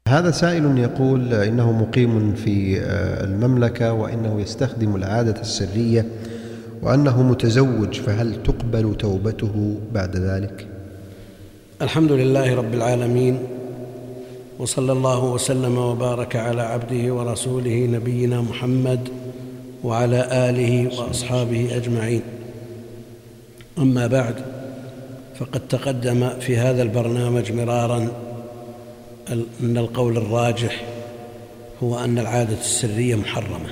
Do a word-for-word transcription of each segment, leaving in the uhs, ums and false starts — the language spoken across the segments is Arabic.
هذا سائل يقول إنه مقيم في المملكة وإنه يستخدم العادة السرية وأنه متزوج، فهل تقبل توبته بعد ذلك؟ الحمد لله رب العالمين، وصلى الله وسلم وبارك على عبده ورسوله نبينا محمد وعلى آله وأصحابه أجمعين. أما بعد، فقد تقدم في هذا البرنامج مرارا أن القول الراجح هو أن العادة السرية محرمة،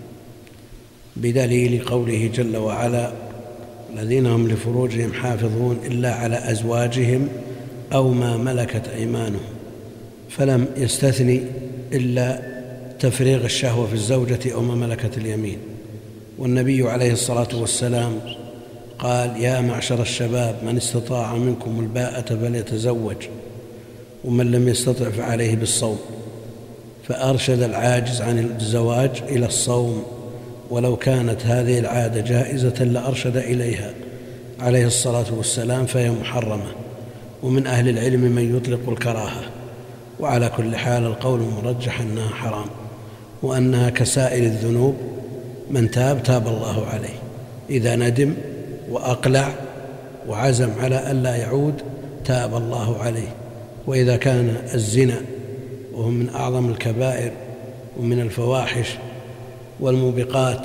بدليل قوله جل وعلا: الذين هم لفروجهم حافظون إلا على أزواجهم أو ما ملكت أيمانهم، فلم يستثني إلا تفريغ الشهوة في الزوجة أو ما ملكت اليمين. والنبي عليه الصلاة والسلام قال: يا معشر الشباب من استطاع منكم الباءة فليتزوج ومن لم يستطع فعليه بالصوم، فأرشد العاجز عن الزواج إلى الصوم، ولو كانت هذه العادة جائزة لأرشد إليها عليه الصلاة والسلام، فهي محرمة. ومن أهل العلم من يطلق الكراهة، وعلى كل حال القول المرجح أنها حرام، وأنها كسائر الذنوب، من تاب تاب الله عليه إذا ندم وأقلع وعزم على ألا يعود تاب الله عليه. وإذا كان الزنا وهو من أعظم الكبائر ومن الفواحش والموبقات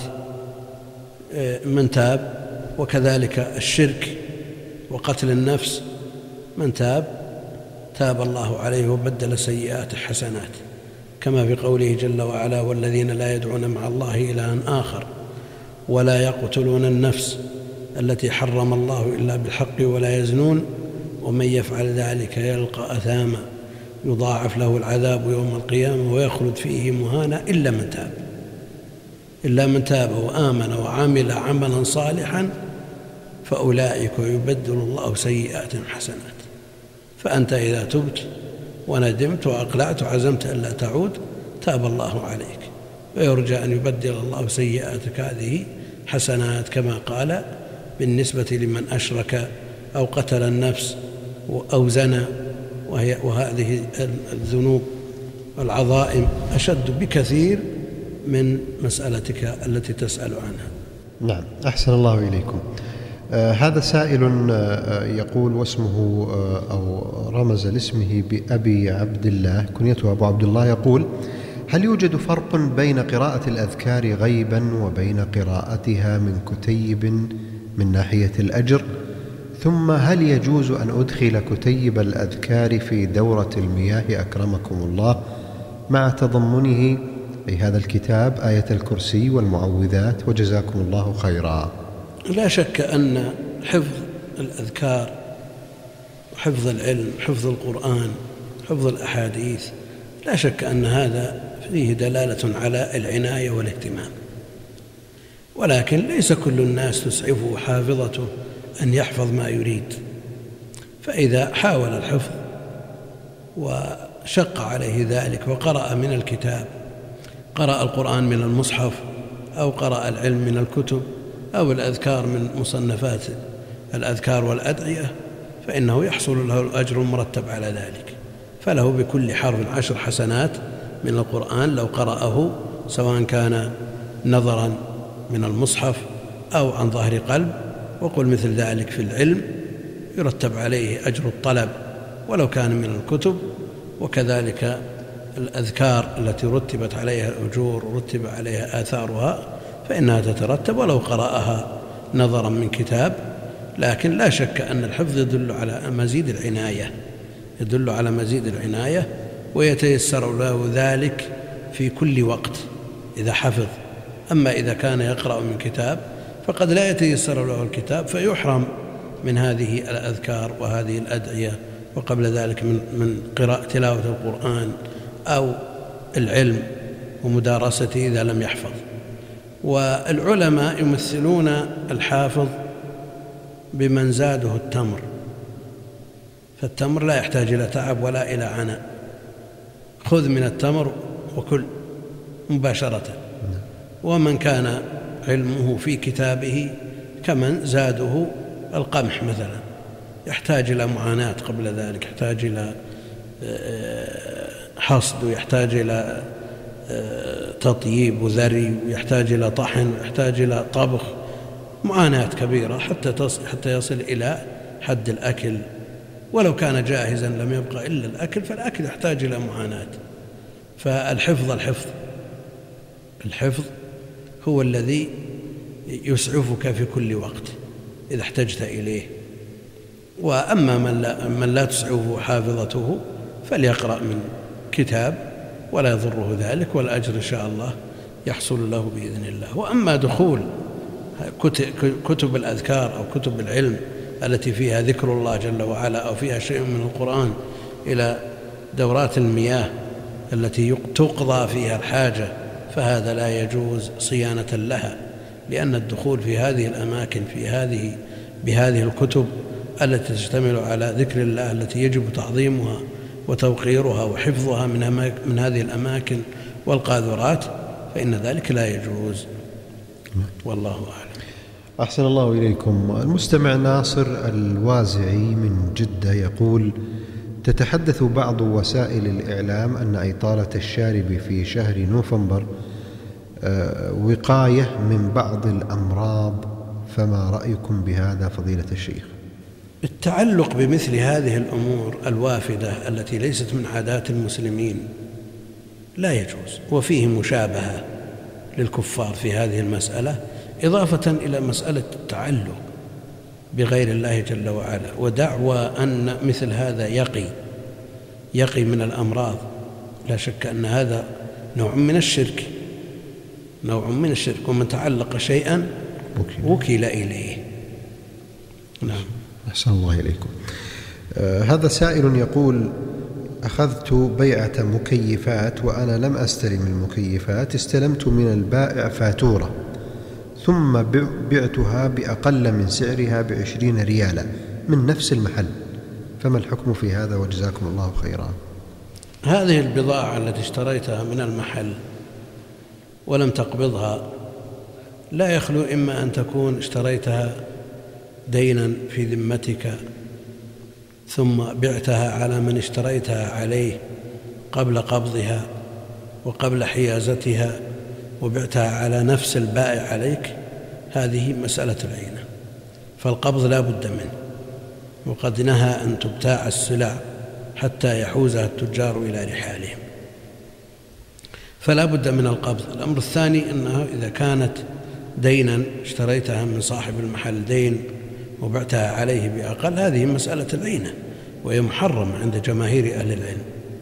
من تاب، وكذلك الشرك وقتل النفس من تاب تاب الله عليه وبدل سيئات حسنات، كما في قوله جل وعلا: والذين لا يدعون مع الله إلها آخر ولا يقتلون النفس التي حرم الله إلا بالحق ولا يزنون ومن يفعل ذلك يلقى أثاما يضاعف له العذاب يوم القيامة ويخلد فيه مهانا إلا من تاب إلا من تاب وآمن وعمل عملا صالحا فأولئك يبدل الله سيئات حسنات. فأنت إذا تبت وندمت وأقلعت وعزمت ألا تعود تاب الله عليك، ويرجى أن يبدل الله سيئاتك هذه حسنات، كما قال بالنسبة لمن أشرك أو قتل النفس أو زنى، وهي وهذه الذنوب والعظائم أشد بكثير من مسألتك التي تسأل عنها. نعم، أحسن الله إليكم. آه هذا سائل آه يقول، واسمه آه أو رمز لاسمه بأبي عبد الله، كنيته أبو عبد الله، يقول: هل يوجد فرق بين قراءة الأذكار غيبا وبين قراءتها من كتيب من ناحية الأجر؟ ثم هل يجوز أن أدخل كتيب الأذكار في دورة المياه أكرمكم الله مع تضمنه أي هذا الكتاب آية الكرسي والمعوذات، وجزاكم الله خيرا؟ لا شك أن حفظ الأذكار وحفظ العلم، حفظ القرآن، حفظ الأحاديث، لا شك أن هذا فيه دلالة على العناية والاهتمام، ولكن ليس كل الناس تسعفه حافظته أن يحفظ ما يريد. فإذا حاول الحفظ وشق عليه ذلك وقرأ من الكتاب، قرأ القرآن من المصحف أو قرأ العلم من الكتب أو الأذكار من مصنفات الأذكار والأدعية، فإنه يحصل له الأجر المرتب على ذلك، فله بكل حرف عشر حسنات من القرآن لو قرأه، سواء كان نظرا من المصحف أو عن ظهر قلب. وقل مثل ذلك في العلم يرتب عليه أجر الطلب ولو كان من الكتب، وكذلك الأذكار التي رتبت عليها الأجور ورتب عليها آثارها فإنها تترتب ولو قرأها نظرا من كتاب. لكن لا شك أن الحفظ يدل على مزيد العناية يدل على مزيد العناية ويتيسر له ذلك في كل وقت إذا حفظ. أما إذا كان يقرأ من كتاب فقد لا يتيسر له الكتاب فيحرم من هذه الأذكار وهذه الأدعية، وقبل ذلك من من قراءة تلاوة القرآن أو العلم ومدارسته إذا لم يحفظ. والعلماء يمثلون الحافظ بمن زاده التمر، فالتمر لا يحتاج إلى تعب ولا إلى عناء، خذ من التمر وكل مباشرة. ومن كان علمه في كتابه كمن زاده القمح مثلا، يحتاج إلى معاناة قبل ذلك، يحتاج إلى حصد ويحتاج إلى تطييب وذري ويحتاج إلى طحن ويحتاج إلى طبخ، معاناة كبيرة حتى تصل حتى يصل إلى حد الأكل. ولو كان جاهزا لم يبقى إلا الأكل، فالأكل يحتاج إلى معاناة. فالحفظ الحفظ الحفظ هو الذي يسعفك في كل وقت إذا احتجت إليه. وأما من لا, من لا تسعفه حافظته فليقرأ من كتاب ولا يضره ذلك، والأجر إن شاء الله يحصل له بإذن الله. وأما دخول كتب الأذكار أو كتب العلم التي فيها ذكر الله جل وعلا أو فيها شيء من القرآن إلى دورات المياه التي تقضى فيها الحاجة، فهذا لا يجوز صيانة لها، لأن الدخول في هذه الأماكن في هذه بهذه الكتب التي تشتمل على ذكر الله التي يجب تعظيمها وتوقيرها وحفظها من, من هذه الأماكن والقاذورات، فإن ذلك لا يجوز، والله أعلم. أحسن الله إليكم. المستمع ناصر الوازعي من جدة يقول: تتحدث بعض وسائل الإعلام أن إطالة الشارب في شهر نوفمبر وقاية من بعض الأمراض، فما رأيكم بهذا فضيلة الشيخ؟ التعلق بمثل هذه الأمور الوافدة التي ليست من عادات المسلمين لا يجوز، وفيه مشابهة للكفار في هذه المسألة، إضافة إلى مسألة التعلق بغير الله جل وعلا، ودعوى أن مثل هذا يقي يقي من الأمراض. لا شك أن هذا نوع من الشرك نوع من الشرك ومن تعلق شيئا وكل إليه. نعم. أحسن الله إليكم. آه هذا سائل يقول: أخذت بيعة مكيفات وأنا لم أستلم المكيفات، استلمت من البائع فاتورة ثم بعتها بأقل من سعرها بعشرين ريالا من نفس المحل، فما الحكم في هذا وجزاكم الله خيرا؟ هذه البضاعة التي اشتريتها من المحل ولم تقبضها لا يخلو إما أن تكون اشتريتها دينا في ذمتك ثم بعتها على من اشتريتها عليه قبل قبضها وقبل حيازتها وبعتها على نفس البائع عليك، هذه مسألة العينة، فالقبض لا بد منه، وقد نهى أن تبتاع السلع حتى يحوزها التجار إلى رحالهم، فلا بد من القبض. الأمر الثاني أنه إذا كانت دينا اشتريتها من صاحب المحل دين وبعتها عليه بأقل، هذه مسألة العينة وهي محرمة عند جماهير أهل العلم.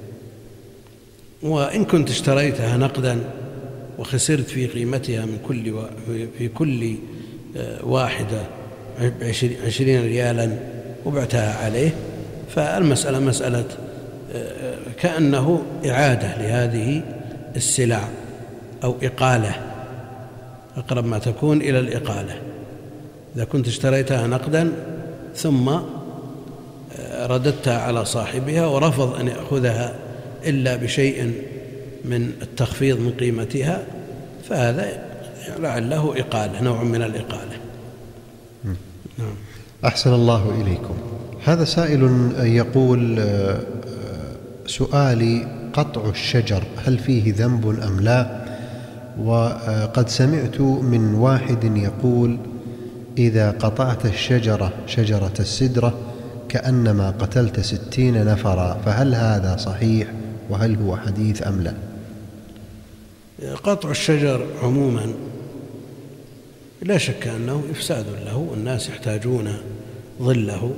وإن كنت اشتريتها نقدا وخسرت في قيمتها من كل و... في كل واحدة عشرين ريالا وبعتها عليه، فالمسألة مسألة كأنه إعادة لهذه السلع أو إقالة، أقرب ما تكون إلى الإقالة. إذا كنت اشتريتها نقدا ثم رددتها على صاحبها ورفض أن يأخذها إلا بشيء من التخفيض من قيمتها، فهذا لعله إقالة، نوع من الإقالة. نعم. أحسن الله إليكم. هذا سائل يقول: سؤالي: قطع الشجر هل فيه ذنب أم لا؟ وقد سمعت من واحد يقول: إذا قطعت الشجرة شجرة السدرة كأنما قتلت ستين نفرا، فهل هذا صحيح وهل هو حديث أم لا؟ قطع الشجر عموما لا شك أنه إفساد له، والناس يحتاجون ظله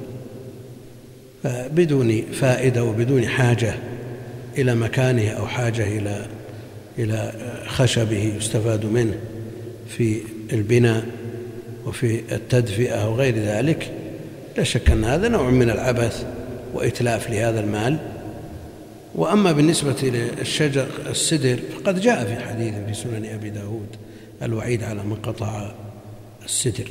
بدون فائدة وبدون حاجة إلى مكانه أو حاجة إلى إلى خشبه يستفاد منه في البناء وفي التدفئة وغير ذلك. لا شك أن هذا نوع من العبث وإتلاف لهذا المال. وأما بالنسبة للشجر السدر فقد جاء في حديث في سنن أبي داود الوعيد على من قطع السدر،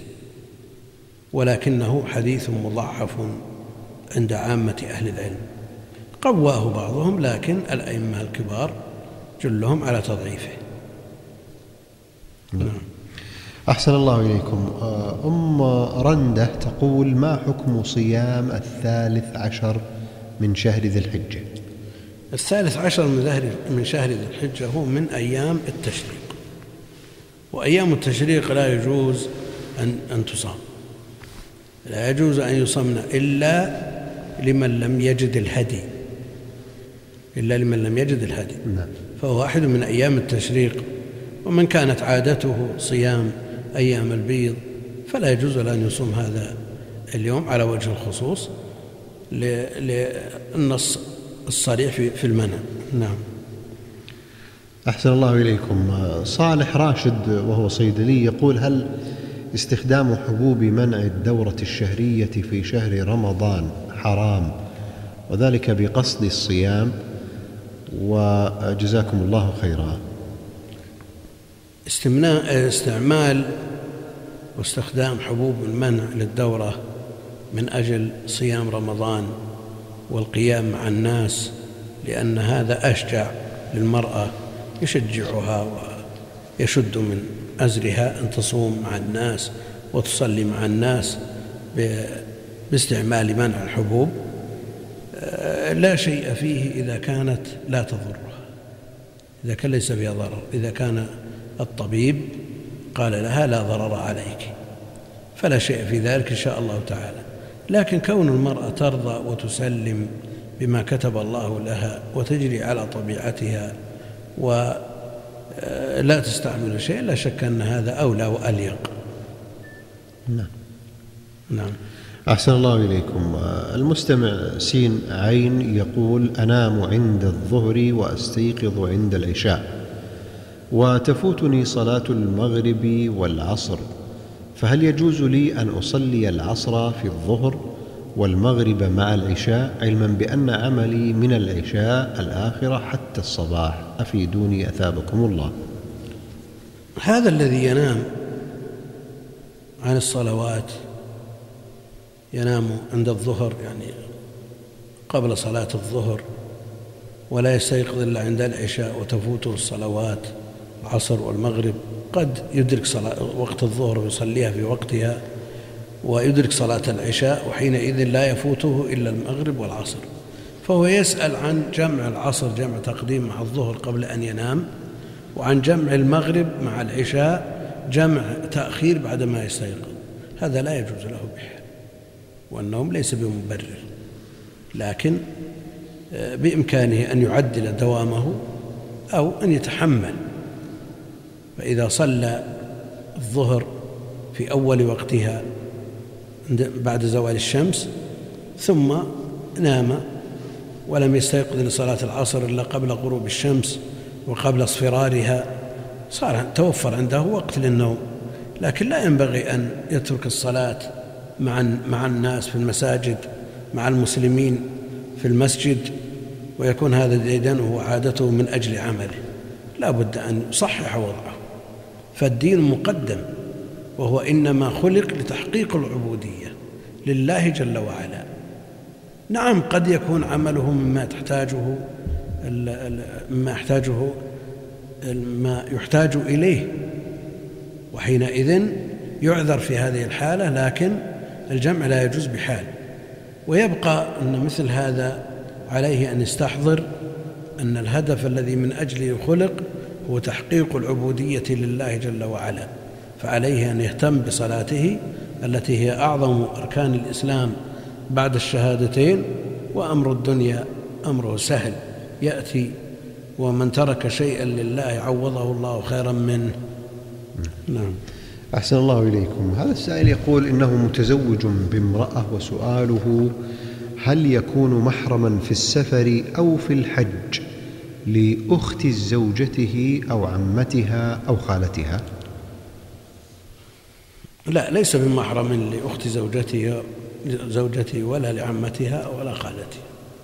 ولكنه حديث مضعف عند عامة أهل العلم، قواه بعضهم، لكن الأئمة الكبار جلهم على تضعيفه. نعم. أحسن الله إليكم. أم رندة تقول: ما حكم صيام الثالث عشر من شهر ذي الحجة؟ الثالث عشر من شهر ذي الحجة هو من أيام التشريق، وأيام التشريق لا يجوز أن, أن تصام، لا يجوز أن يصمن إلا لمن لم يجد الهدي، إلا لمن لم يجد الهدي. فهو واحد من أيام التشريق. ومن كانت عادته صيام أيام البيض فلا يجوز له أن يصوم هذا اليوم على وجه الخصوص للنص الصريح في المنع. نعم. أحسن الله إليكم. صالح راشد وهو صيدلي يقول: هل استخدام حبوب منع الدورة الشهرية في شهر رمضان حرام، وذلك بقصد الصيام؟ وجزاكم الله خيرا. استعمال واستخدام حبوب المنع للدورة من أجل صيام رمضان والقيام مع الناس، لأن هذا أشجع للمرأة، يشجعها ويشد من أزرها أن تصوم مع الناس وتصلي مع الناس باستعمال منع الحبوب، لا شيء فيه إذا كانت لا تضرها، إذا كان ليس فيها ضرر. إذا كان الطبيب قال لها لا ضرر عليك فلا شيء في ذلك إن شاء الله تعالى. لكن كون المرأة ترضى وتسلم بما كتب الله لها وتجري على طبيعتها ولا تستعمل شيء، لا شك أن هذا أولى وأليق. نعم. نعم. أحسن الله إليكم. المستمع سين عين يقول: أنام عند الظهر وأستيقظ عند العشاء، وتفوتني صلاة المغرب والعصر، فهل يجوز لي أن أصلي العصر في الظهر والمغرب مع العشاء، علما بأن عملي من العشاء الآخرة حتى الصباح؟ أفيدوني أثابكم الله. هذا الذي ينام عن الصلوات، ينام عند الظهر يعني قبل صلاة الظهر، ولا يستيقظ إلا عند العشاء وتفوته الصلوات العصر والمغرب، قد يدرك صلاة وقت الظهر ويصليها في وقتها، ويدرك صلاة العشاء، وحينئذ لا يفوته إلا المغرب والعصر. فهو يسأل عن جمع العصر جمع تقديم مع الظهر قبل أن ينام، وعن جمع المغرب مع العشاء جمع تأخير بعدما يستيقظ. هذا لا يجوز له بحال، والنوم ليس بمبرر، لكن بإمكانه أن يعدل دوامه أو أن يتحمل. فإذا صلى الظهر في أول وقتها بعد زوال الشمس ثم نام ولم يستيقظ لصلاة العصر إلا قبل غروب الشمس وقبل اصفرارها، صار توفر عنده وقت للنوم. لكن لا ينبغي أن يترك الصلاة مع مع الناس في المساجد مع المسلمين في المسجد ويكون هذا ديدنه وعادته من أجل عمله. لا بد أن يصحح وضعه، فالدين مقدم، وهو إنما خلق لتحقيق العبودية لله جل وعلا. نعم، قد يكون عمله مما تحتاجه مما يحتاجه ما يحتاج إليه، وحينئذ يعذر في هذه الحالة، لكن الجمع لا يجوز بحال. ويبقى أن مثل هذا عليه أن يستحضر أن الهدف الذي من أجله خلق هو تحقيق العبودية لله جل وعلا، فعليه أن يهتم بصلاته التي هي أعظم أركان الإسلام بعد الشهادتين. وأمر الدنيا أمره سهل يأتي، ومن ترك شيئا لله عوضه الله خيرا منه. نعم. أحسن الله إليكم. هذا السائل يقول إنه متزوج بامرأة، وسؤاله: هل يكون محرما في السفر أو في الحج لأخت زوجته أو عمتها أو خالتها؟ لا، ليس بمحرم لأخت زوجته زوجته ولا لعمتها ولا خالتها،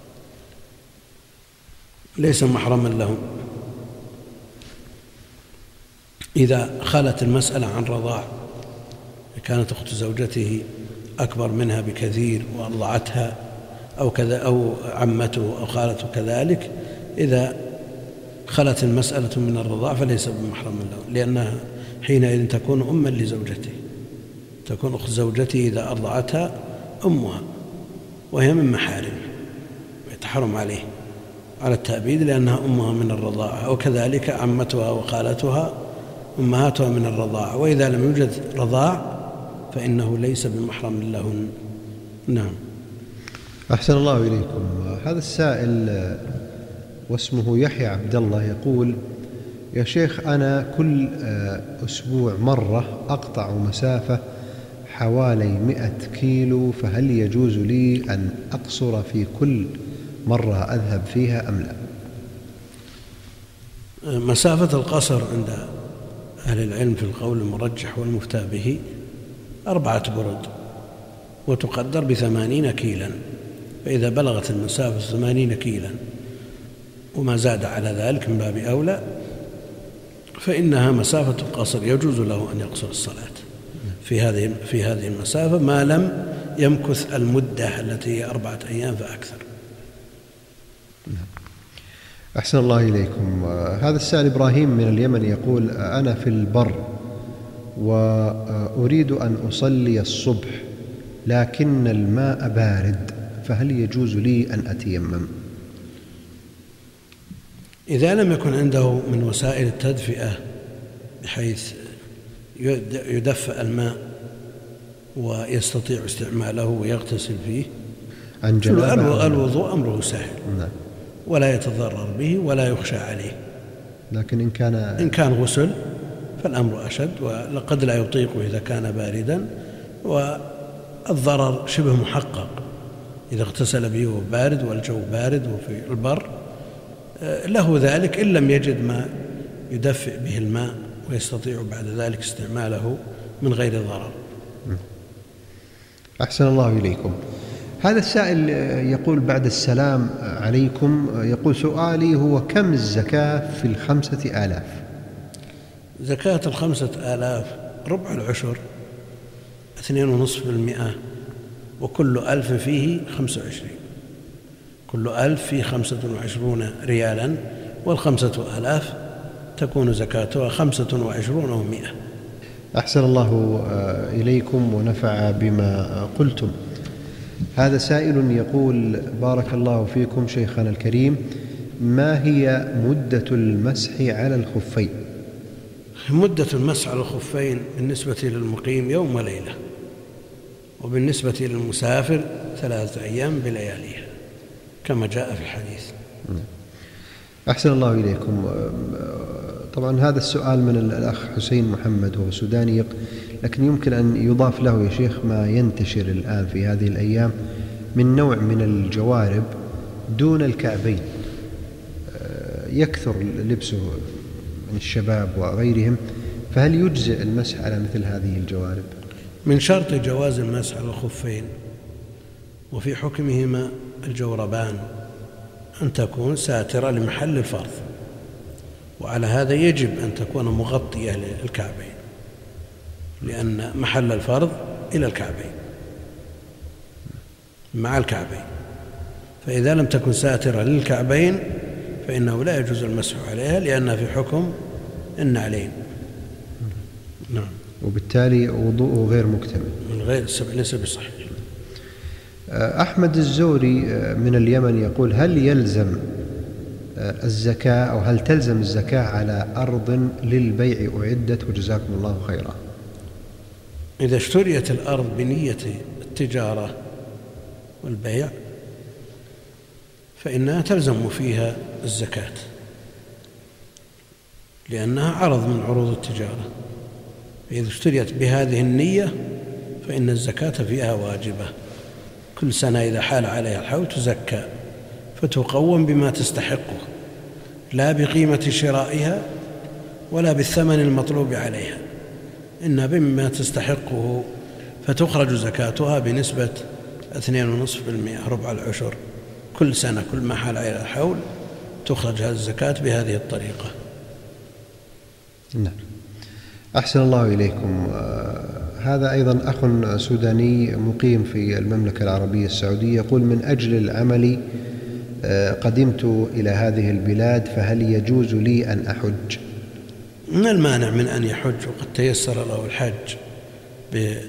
ليس محرما لهم. إذا خلت المسألة عن رضاع، كانت أخت زوجته أكبر منها بكثير وأرضعتها أو كذا، أو عمته أو خالته كذلك، إذا خلت المسألة من الرضاع فليس بمحرم له، لأنها حينئذ تكون أما لزوجته، تكون أخت زوجته إذا أرضعتها أمها، وهي من محارمه ويتحرم عليه على التأبيد لأنها أمها من الرضاعة، وكذلك عمتها وخالتها أمهاتها من الرضاعة، وإذا لم يوجد رضاع فإنه ليس بمحرم لهن. نعم. أحسن الله إليكم. هذا السائل واسمه يحيى عبد الله يقول: يا شيخ، أنا كل أسبوع مرة أقطع مسافة حوالي مئة كيلو، فهل يجوز لي أن أقصر في كل مرة أذهب فيها أم لا؟ مسافة القصر عند أهل العلم في القول المرجح والمفتى به أربعة برد، وتقدر بثمانين كيلا، فإذا بلغت المسافة ثمانين كيلا وما زاد على ذلك من باب أولى فإنها مسافة القصر، يجوز له أن يقصر الصلاة في هذه في هذه المسافة ما لم يمكث المدة التي هي أربعة أيام فأكثر. أحسن الله إليكم. هذا السائل إبراهيم من اليمن يقول: أنا في البر وأريد أن أصلي الصبح لكن الماء بارد، فهل يجوز لي أن أتيمم؟ إذا لم يكن عنده من وسائل التدفئة بحيث يدفئ الماء ويستطيع استعماله ويغتسل فيه، عن جنابة الوضوء أمره سهل. نعم. ولا يتضرر به ولا يخشى عليه. لكن إن كان إن كان غسل فالأمر أشد، وقد لا يطيقه إذا كان باردا، والضرر شبه محقق إذا اغتسل به وهو بارد والجو بارد وفي البر له ذلك، إن لم يجد ما يدفئ به الماء ويستطيع بعد ذلك استعماله من غير ضرر. أحسن الله إليكم. هذا السائل يقول: بعد السلام عليكم، يقول: سؤالي هو كم الزكاة في الخمسة آلاف؟ زكاة الخمسة آلاف ربع العشر اثنين ونصف بالمئة، وكل ألف فيه خمسة وعشرين، كل ألف فيه خمسة وعشرون ريالا، والخمسة آلاف تكون زكاتها خمسة وعشرون ومئة. أحسن الله إليكم ونفع بما قلتم. هذا سائل يقول: بارك الله فيكم شيخنا الكريم، ما هي مدة المسح على الخفين؟ مدة المسح على الخفين بالنسبة للمقيم يوم وليلة، وبالنسبة للمسافر ثلاثة أيام بلياليها كما جاء في الحديث. أحسن الله إليكم. طبعا هذا السؤال من الأخ حسين محمد، وهو سوداني، لكن يمكن أن يضاف له يا شيخ ما ينتشر الآن في هذه الأيام من نوع من الجوارب دون الكعبين، يكثر لبسه من الشباب وغيرهم، فهل يجزئ المسح على مثل هذه الجوارب؟ من شرط جواز المسح على الخفين وفي حكمهما الجوربان أن تكون ساترة لمحل الفرض، وعلى هذا يجب أن تكون مغطية للكعبين، لأن محل الفرض إلى الكعبين مع الكعبين، فإذا لم تكن ساترة للكعبين فإنه لا يجوز المسح عليها لأنها في حكم النعلين. نعم. وبالتالي وضوءه غير مكتمل، من غير ليس بصحيح. أحمد الزوري من اليمن يقول: هل يلزم الزكاة أو هل تلزم الزكاة على أرض للبيع أعدت؟ وجزاكم الله خيرا. إذا اشتريت الأرض بنية التجارة والبيع فإنها تلزم فيها الزكاة، لأنها عرض من عروض التجارة، فإذا اشتريت بهذه النية فإن الزكاة فيها واجبة، كل سنة إذا حال عليها الحول تزكى، فتقوم بما تستحقه، لا بقيمة شرائها ولا بالثمن المطلوب عليها، إنها بما تستحقه، فتخرج زكاتها بنسبة اثنين ونصف بالمئة ربع العشر، كل سنة كل ما حال عليها الحول تخرج هذه الزكاة بهذه الطريقة. نعم. أحسن الله إليكم. هذا أيضا أخ سوداني مقيم في المملكة العربية السعودية يقول: من أجل العمل قدمت إلى هذه البلاد، فهل يجوز لي أن أحج؟ من المانع من أن يحج وقد تيسر له الحج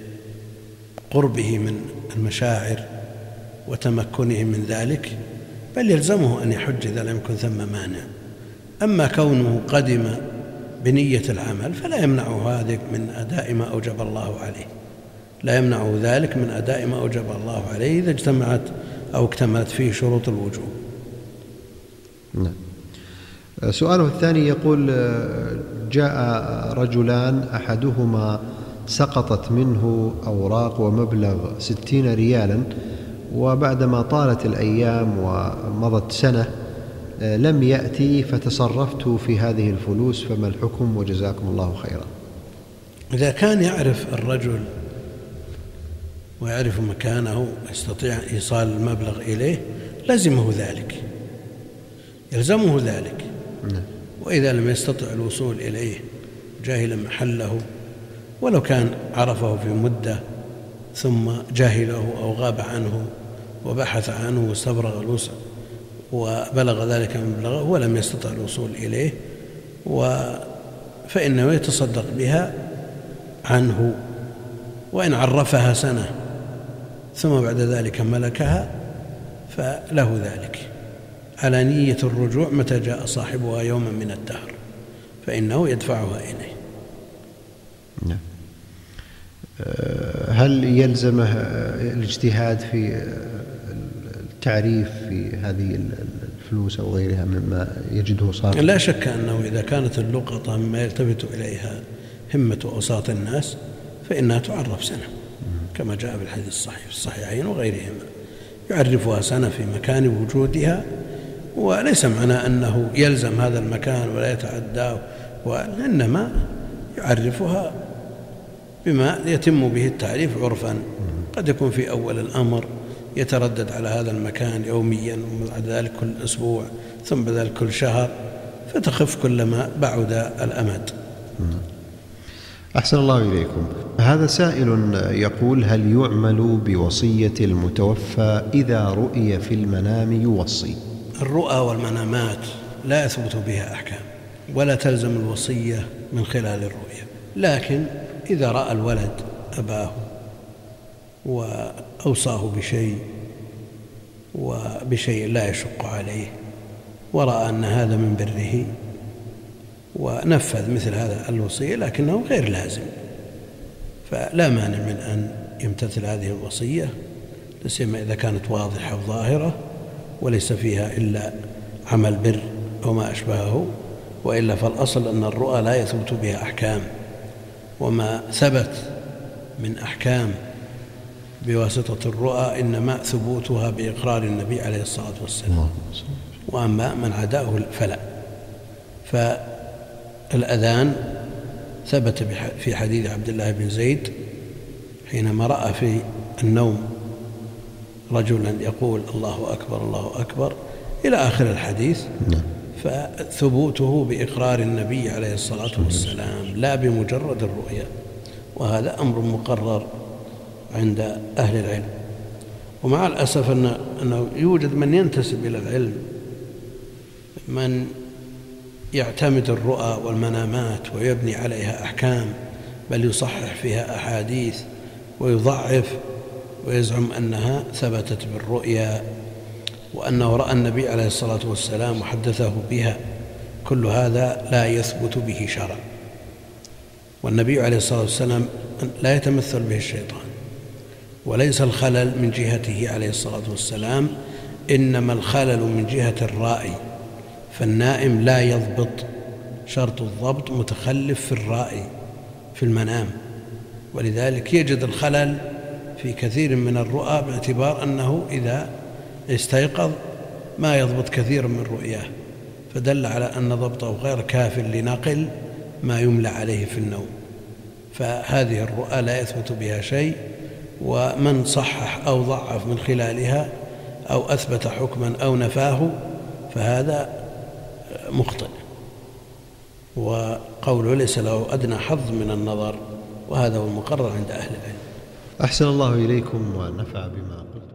بقربه من المشاعر وتمكنه من ذلك، بل يلزمه أن يحج إذا لم يكن ثم مانع. أما كونه قدم بنية العمل فلا يمنعه ذلك من أداء ما أوجب الله عليه، لا يمنعه ذلك من أداء ما أوجب الله عليه إذا اجتمعت أو اكتملت فيه شروط الوجوب. نعم. سؤاله الثاني يقول: جاء رجلان أحدهما سقطت منه أوراق ومبلغ ستين ريالا، وبعدما طالت الأيام ومضت سنة لم يأتي فتصرفت في هذه الفلوس، فما الحكم وجزاكم الله خيرا؟ إذا كان يعرف الرجل ويعرف مكانه يستطيع إيصال المبلغ إليه لزمه ذلك، يلزمه ذلك. وإذا لم يستطع الوصول إليه جاهل محله، ولو كان عرفه في مدة ثم جاهله أو غاب عنه وبحث عنه واستبرغ الوسع وبلغ ذلك مبلغه ولم يستطع الوصول إليه، فإنه يتصدق بها عنه، وإن عرفها سنة ثم بعد ذلك ملكها فله ذلك على نية الرجوع متى جاء صاحبها يوما من الدهر، فإنه يدفعها إليه. نعم. هل يلزمه الاجتهاد في التعريف في هذه الفلوس أو غيرها مما يجده صاحب؟ لا شك أنه إذا كانت اللقطة مما يلتفت إليها همة أوساط الناس فإنها تعرف سنة كما جاء في الحديث الصحيح في الصحيحين وغيرهما، يعرفها سنة في مكان وجودها، وليس معنى أنه يلزم هذا المكان ولا يتعداه، وإنما يعرفها بما يتم به التعريف عرفا. قد يكون في أول الأمر يتردد على هذا المكان يوميا، وبعد ذلك كل أسبوع، ثم بعد ذلك كل شهر، فتخف كلما بعد الأمد. أحسن الله إليكم. هذا سائل يقول: هل يعمل بوصية المتوفى إذا رؤي في المنام يوصي؟ الرؤى والمنامات لا يثبت بها أحكام، ولا تلزم الوصية من خلال الرؤيا، لكن إذا رأى الولد أباه وأوصاه بشيء وبشيء لا يشق عليه ورأى أن هذا من بره ونفذ مثل هذا الوصية لكنه غير لازم، فلا مانع من أن يمتثل هذه الوصية، لسيما إذا كانت واضحة وظاهرة وليس فيها إلا عمل بر أو ما أشبهه، وإلا فالأصل أن الرؤى لا يثبت بها أحكام، وما ثبت من أحكام بواسطة الرؤى إنما ثبوتها بإقرار النبي عليه الصلاة والسلام، وأما من عداه فلا. فالأذان ثبت في حديث عبد الله بن زيد حينما رأى في النوم رجلا يقول الله أكبر الله أكبر إلى آخر الحديث، فثبوته بإقرار النبي عليه الصلاة والسلام لا بمجرد الرؤيا، وهذا أمر مقرر عند أهل العلم. ومع الأسف أنه يوجد من ينتسب إلى العلم من يعتمد الرؤى والمنامات ويبني عليها أحكام، بل يصحح فيها أحاديث ويضعف ويزعم أنها ثبتت بالرؤيا وأنه رأى النبي عليه الصلاة والسلام وحدثه بها. كل هذا لا يثبت به شرع، والنبي عليه الصلاة والسلام لا يتمثل به الشيطان، وليس الخلل من جهته عليه الصلاة والسلام، إنما الخلل من جهة الرائي، فالنائم لا يضبط، شرط الضبط متخلف في الرائي في المنام، ولذلك يجد الخلل في كثير من الرؤى باعتبار أنه إذا استيقظ ما يضبط كثير من رؤياه، فدل على أن ضبطه غير كاف لنقل ما يملى عليه في النوم. فهذه الرؤى لا يثبت بها شيء، ومن صحح أو ضعف من خلالها أو أثبت حكما أو نفاه فهذا مخطئ، وقوله ليس له أدنى حظ من النظر، وهذا هو المقرر عند أهل العلم. أحسن الله إليكم ونفع بما قلت.